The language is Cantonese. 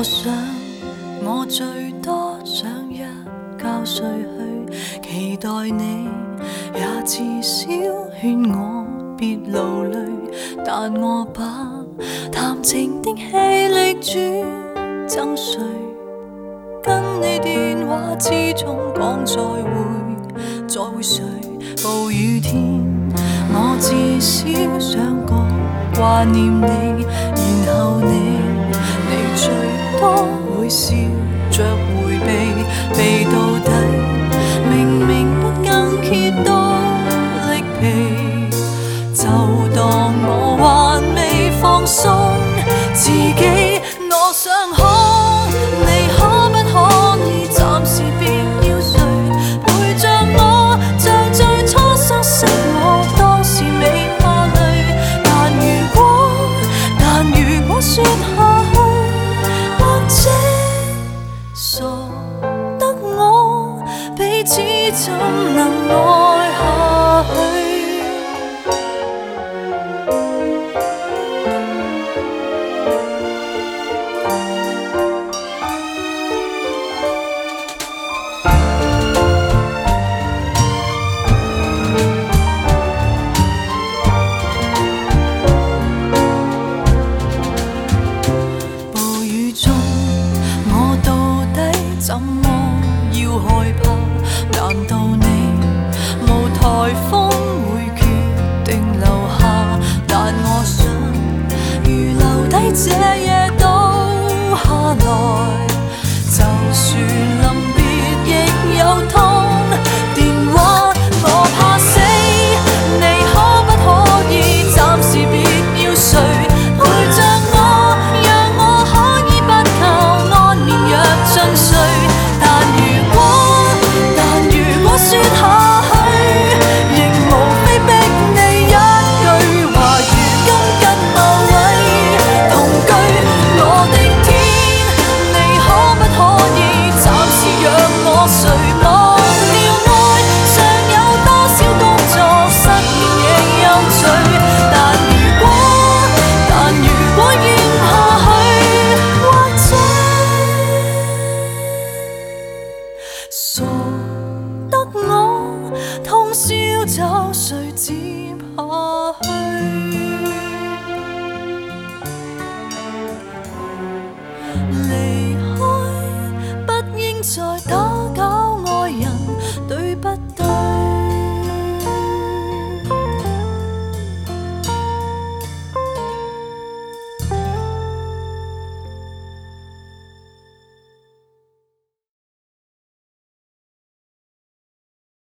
想，我最多想一觉睡去，期待你也至少劝我别劳累，但我把談情的氣力轉贈誰？跟你電話之中講再會，再會誰？暴雨天，我至少想過掛念你，然後你最多會笑着迴避，避到底，明明不更揭到力疲，就當我還未放鬆自己。我想看你可不可以暫時別要睡，陪着我像最初相識我當時未怕累，但如果說下去，或者傻得我彼此怎能愛下去？怎麼要害怕？難道你無颱風會決定留下？但我想，如留低這夜倒下來，就算臨別亦有痛。電話我怕死，你可不可以暫時別要睡，陪着我，讓我可以不靠安眠藥進睡。說下去，亦無非逼你一句話，如今跟某位同居，我的天，你可不可以暫時讓我睡？忘了愛尚有多少工作，失眠亦有罪，但如果願下去，或者傻得我通宵找誰接下去？你